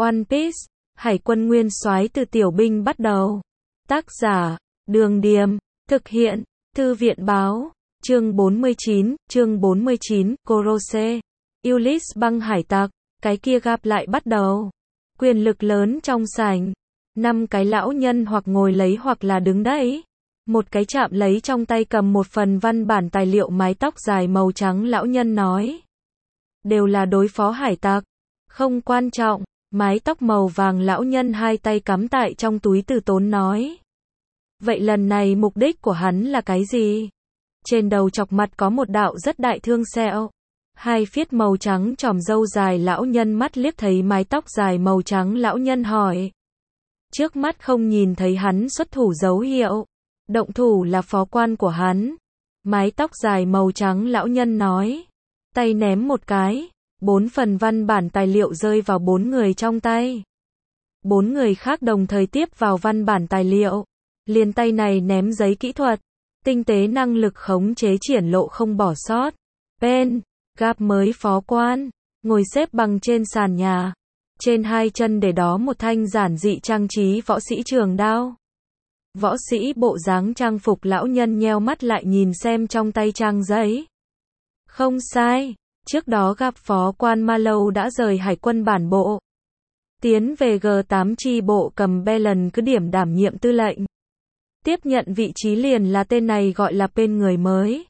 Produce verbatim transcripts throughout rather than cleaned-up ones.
One Piece, Hải quân nguyên soái từ tiểu binh bắt đầu. Tác giả, Đường Điềm, thực hiện, Thư viện báo, chương bốn mươi chín, chương bốn mươi chín, Kurose, Ulysse băng hải tặc, cái kia gặp lại bắt đầu. Quyền lực lớn trong sảnh, năm cái lão nhân hoặc ngồi lấy hoặc là đứng đấy. Một cái chạm lấy trong tay cầm một phần văn bản tài liệu mái tóc dài màu trắng lão nhân nói. Đều là đối phó hải tặc, không quan trọng, mái tóc màu vàng lão nhân hai tay cắm tại trong túi từ tốn nói. Vậy lần này mục đích của hắn là cái gì? Trên đầu chọc mặt có một đạo rất đại thương sẹo. Hai phiết màu trắng tròm râu dài lão nhân mắt liếc thấy mái tóc dài màu trắng lão nhân hỏi. Trước mắt không nhìn thấy hắn xuất thủ dấu hiệu. Động thủ là phó quan của hắn. Mái tóc dài màu trắng lão nhân nói. Tay ném một cái. Bốn phần văn bản tài liệu rơi vào bốn người trong tay. Bốn người khác đồng thời tiếp vào văn bản tài liệu. Liền tay này ném giấy kỹ thuật. Tinh tế năng lực khống chế triển lộ không bỏ sót. Pen, gặp mới phó quan. Ngồi xếp bằng trên sàn nhà. Trên hai chân để đó một thanh giản dị trang trí võ sĩ trường đao. Võ sĩ bộ dáng trang phục lão nhân nheo mắt lại nhìn xem trong tay trang giấy. Không sai, trước đó gặp phó quan Marlow đã rời hải quân bản bộ. Tiến về G tám chi bộ cầm Belen cứ điểm đảm nhiệm tư lệnh. Tiếp nhận vị trí liền là tên này gọi là Pen người mới.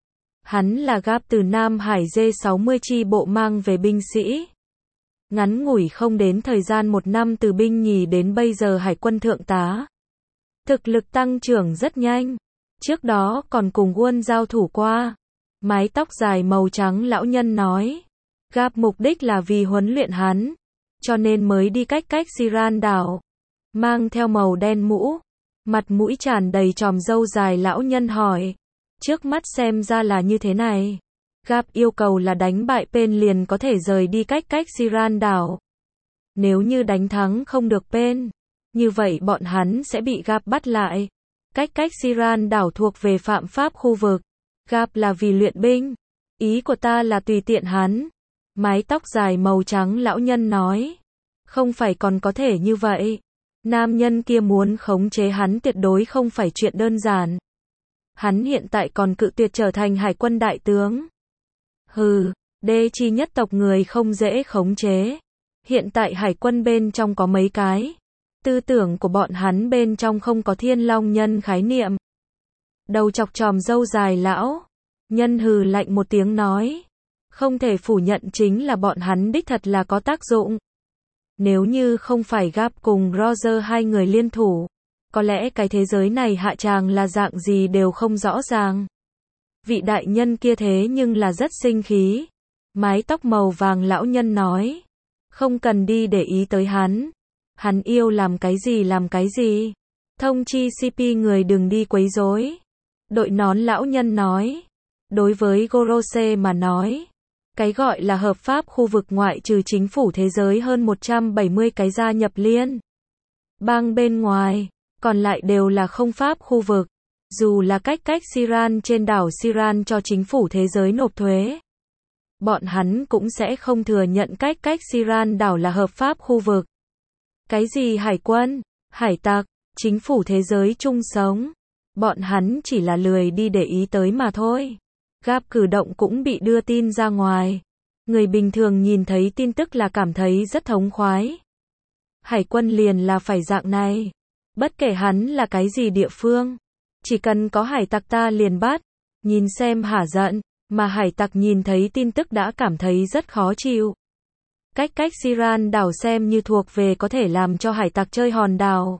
Hắn là gáp từ Nam Hải G sáu mươi chi bộ mang về binh sĩ. Ngắn ngủi không đến thời gian một năm từ binh nhì đến bây giờ hải quân thượng tá. Thực lực tăng trưởng rất nhanh. Trước đó còn cùng Quân giao thủ qua. Mái tóc dài màu trắng lão nhân nói. Gáp mục đích là vì huấn luyện hắn. Cho nên mới đi cách cách Siran đảo. Mang theo màu đen mũ. Mặt mũi tràn đầy tròm râu dài lão nhân hỏi. Trước mắt xem ra là như thế này. Gáp yêu cầu là đánh bại Pen liền có thể rời đi cách cách Siran đảo. Nếu như đánh thắng không được Pen, như vậy bọn hắn sẽ bị Gáp bắt lại. Cách cách Siran đảo thuộc về phạm pháp khu vực. Gáp là vì luyện binh. Ý của ta là tùy tiện hắn. Mái tóc dài màu trắng lão nhân nói. Không phải còn có thể như vậy. Nam nhân kia muốn khống chế hắn tuyệt đối không phải chuyện đơn giản. Hắn hiện tại còn cự tuyệt trở thành hải quân đại tướng. Hừ, đê chi nhất tộc người không dễ khống chế. Hiện tại hải quân bên trong có mấy cái. Tư tưởng của bọn hắn bên trong không có thiên long nhân khái niệm. Đầu chọc tròm râu dài lão. Nhân hừ lạnh một tiếng nói. Không thể phủ nhận chính là bọn hắn đích thật là có tác dụng. Nếu như không phải Gáp cùng Roger hai người liên thủ, có lẽ cái thế giới này hạ tràng là dạng gì đều không rõ ràng. Vị đại nhân kia thế nhưng là rất sinh khí. Mái tóc màu vàng lão nhân nói. Không cần đi để ý tới hắn. Hắn yêu làm cái gì làm cái gì. Thông chi xê pê người đừng đi quấy rối. Đội nón lão nhân nói. Đối với Kurose mà nói. Cái gọi là hợp pháp khu vực ngoại trừ chính phủ thế giới hơn một trăm bảy mươi cái gia nhập liên bang bên ngoài, còn lại đều là không pháp khu vực. Dù là cách cách Siran trên đảo Siran cho chính phủ thế giới nộp thuế, bọn hắn cũng sẽ không thừa nhận cách cách Siran đảo là hợp pháp khu vực. Cái gì hải quân, hải tặc, chính phủ thế giới chung sống, bọn hắn chỉ là lười đi để ý tới mà thôi. Gáp cử động cũng bị đưa tin ra ngoài. Người bình thường nhìn thấy tin tức là cảm thấy rất thống khoái. Hải quân liền là phải dạng này. Bất kể hắn là cái gì địa phương. Chỉ cần có hải tặc ta liền bắt. Nhìn xem hả giận. Mà hải tặc nhìn thấy tin tức đã cảm thấy rất khó chịu. Cách cách Siran đảo xem như thuộc về có thể làm cho hải tặc chơi hòn đảo.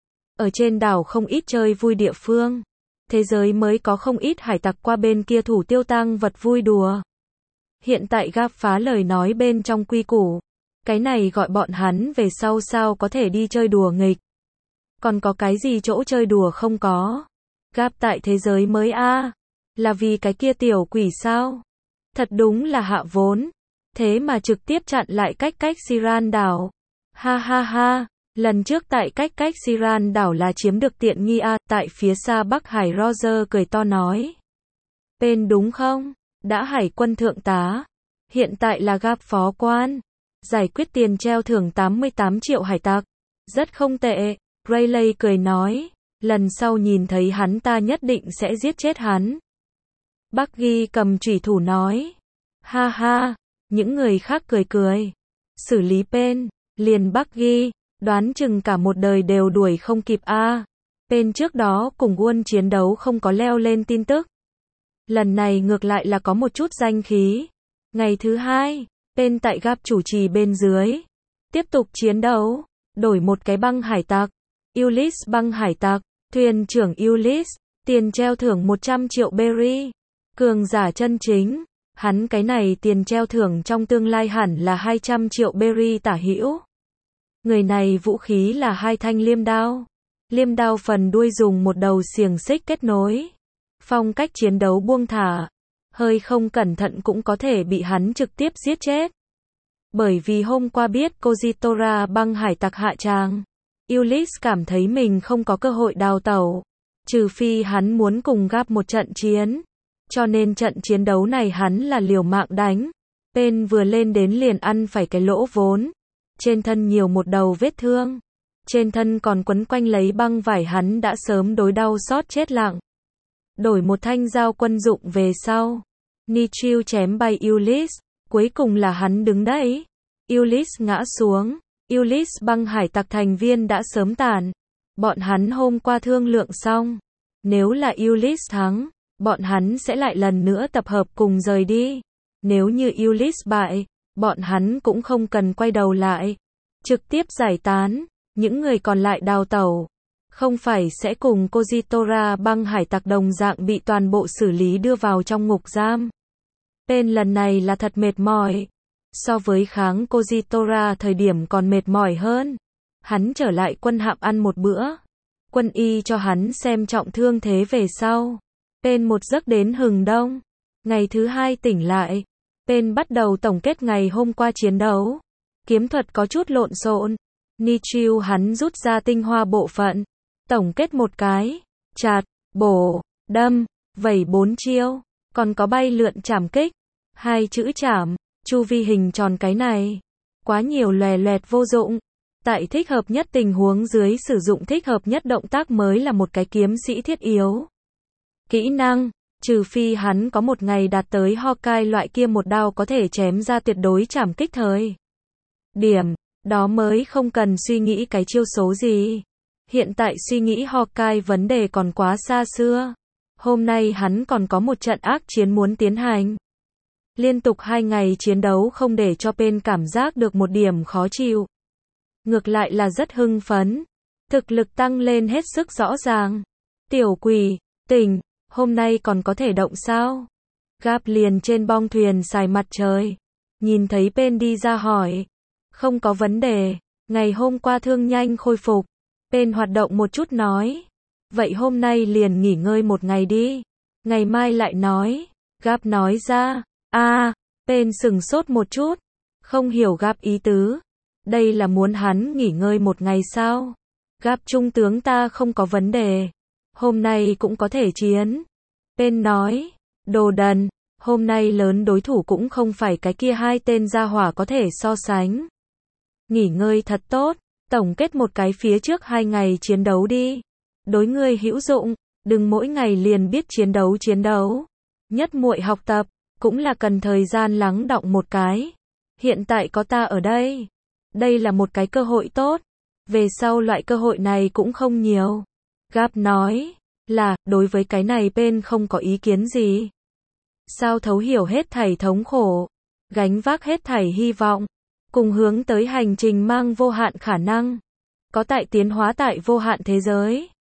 Ở trên đảo không ít chơi vui địa phương. Thế giới mới có không ít hải tặc qua bên kia thủ tiêu tang vật vui đùa. Hiện tại Gáp phá lời nói bên trong quy củ. Cái này gọi bọn hắn về sau sao có thể đi chơi đùa nghịch. Còn có cái gì chỗ chơi đùa không có. Gáp tại thế giới mới a à, là vì cái kia tiểu quỷ sao. Thật đúng là hạ vốn. Thế mà trực tiếp chặn lại cách cách Siran đảo. Ha ha ha. Lần trước tại cách cách Siran đảo là chiếm được tiện nghi a, tại phía xa Bắc Hải Roger cười to nói. Pen đúng không? Đã hải quân thượng tá. Hiện tại là Gáp phó quan. Giải quyết tiền treo thưởng tám mươi tám triệu hải tặc. Rất không tệ. Rayleigh cười nói. Lần sau nhìn thấy hắn ta nhất định sẽ giết chết hắn. Bucky cầm chủy thủ nói. Ha ha. Những người khác cười cười. Xử lý Pen. Liền Bucky. Đoán chừng cả một đời đều đuổi không kịp a. À. Pen trước đó cùng Won chiến đấu không có leo lên tin tức. Lần này ngược lại là có một chút danh khí. Ngày thứ hai, Pen tại Gap chủ trì bên dưới. Tiếp tục chiến đấu. Đổi một cái băng hải tặc. Ulyss băng hải tặc. Thuyền trưởng Ulyss. Tiền treo thưởng một trăm triệu berry. Cường giả chân chính. Hắn cái này tiền treo thưởng trong tương lai hẳn là hai trăm triệu berry tả hữu. Người này vũ khí là hai thanh liêm đao. Liêm đao phần đuôi dùng một đầu xiềng xích kết nối. Phong cách chiến đấu buông thả. Hơi không cẩn thận cũng có thể bị hắn trực tiếp giết chết. Bởi vì hôm qua biết Kojitora băng hải tặc hạ tràng. Ulyss cảm thấy mình không có cơ hội đào tẩu. Trừ phi hắn muốn cùng Gap một trận chiến. Cho nên trận chiến đấu này hắn là liều mạng đánh. Pen vừa lên đến liền ăn phải cái lỗ vốn. Trên thân nhiều một đầu vết thương. Trên thân còn quấn quanh lấy băng vải, hắn đã sớm đối đau xót chết lặng. Đổi một thanh dao quân dụng về sau. Nichiu chém bay Ulyss. Cuối cùng là hắn đứng đấy. Ulyss ngã xuống. Ulyss băng hải tặc thành viên đã sớm tàn. Bọn hắn hôm qua thương lượng xong. Nếu là Ulyss thắng, bọn hắn sẽ lại lần nữa tập hợp cùng rời đi. Nếu như Ulyss bại, bọn hắn cũng không cần quay đầu lại. Trực tiếp giải tán. Những người còn lại đào tẩu. Không phải sẽ cùng Kojitora băng hải tặc đồng dạng bị toàn bộ xử lý đưa vào trong ngục giam. Pen lần này là thật mệt mỏi. So với kháng Kojitora thời điểm còn mệt mỏi hơn. Hắn trở lại quân hạm ăn một bữa. Quân y cho hắn xem trọng thương thế về sau. Pen một giấc đến hừng đông. Ngày thứ hai tỉnh lại. Pen bắt đầu tổng kết ngày hôm qua chiến đấu. Kiếm thuật có chút lộn xộn. Nichiu hắn rút ra tinh hoa bộ phận. Tổng kết một cái. Chặt, bổ, đâm, vẩy bốn chiêu. Còn có bay lượn chảm kích. Hai chữ chảm, chu vi hình tròn cái này. Quá nhiều lòe loẹt vô dụng. Tại thích hợp nhất tình huống dưới sử dụng thích hợp nhất động tác mới là một cái kiếm sĩ thiết yếu. Kỹ năng, trừ phi hắn có một ngày đạt tới Hawkeye loại kia một đao có thể chém ra tuyệt đối chảm kích thời điểm, đó mới không cần suy nghĩ cái chiêu số gì. Hiện tại suy nghĩ Hawkeye vấn đề còn quá xa xưa. Hôm nay hắn còn có một trận ác chiến muốn tiến hành. Liên tục hai ngày chiến đấu không để cho Pen cảm giác được một điểm khó chịu. Ngược lại là rất hưng phấn. Thực lực tăng lên hết sức rõ ràng. Tiểu quỷ, tỉnh, hôm nay còn có thể động sao? Gap liền trên bong thuyền xài mặt trời. Nhìn thấy Pen đi ra hỏi. Không có vấn đề, ngày hôm qua thương nhanh khôi phục. Pen hoạt động một chút nói. Vậy hôm nay liền nghỉ ngơi một ngày đi. Ngày mai lại nói. Gap nói ra. a à, Pen sừng sốt một chút. Không hiểu Gap ý tứ. Đây là muốn hắn nghỉ ngơi một ngày sao? Gap trung tướng ta không có vấn đề. Hôm nay cũng có thể chiến. Pen nói. Đồ đần. Hôm nay lớn đối thủ cũng không phải cái kia hai tên gia hỏa có thể so sánh. Nghỉ ngơi thật tốt. Tổng kết một cái phía trước hai ngày chiến đấu đi. Đối ngươi hữu dụng. Đừng mỗi ngày liền biết chiến đấu chiến đấu. Nhất muội học tập. Cũng là cần thời gian lắng đọng một cái. Hiện tại có ta ở đây. Đây là một cái cơ hội tốt. Về sau loại cơ hội này cũng không nhiều. Gap nói. Là, đối với cái này Pen không có ý kiến gì. Sao thấu hiểu hết thảy thống khổ. Gánh vác hết thảy hy vọng. Cùng hướng tới hành trình mang vô hạn khả năng. Có tại tiến hóa tại vô hạn thế giới.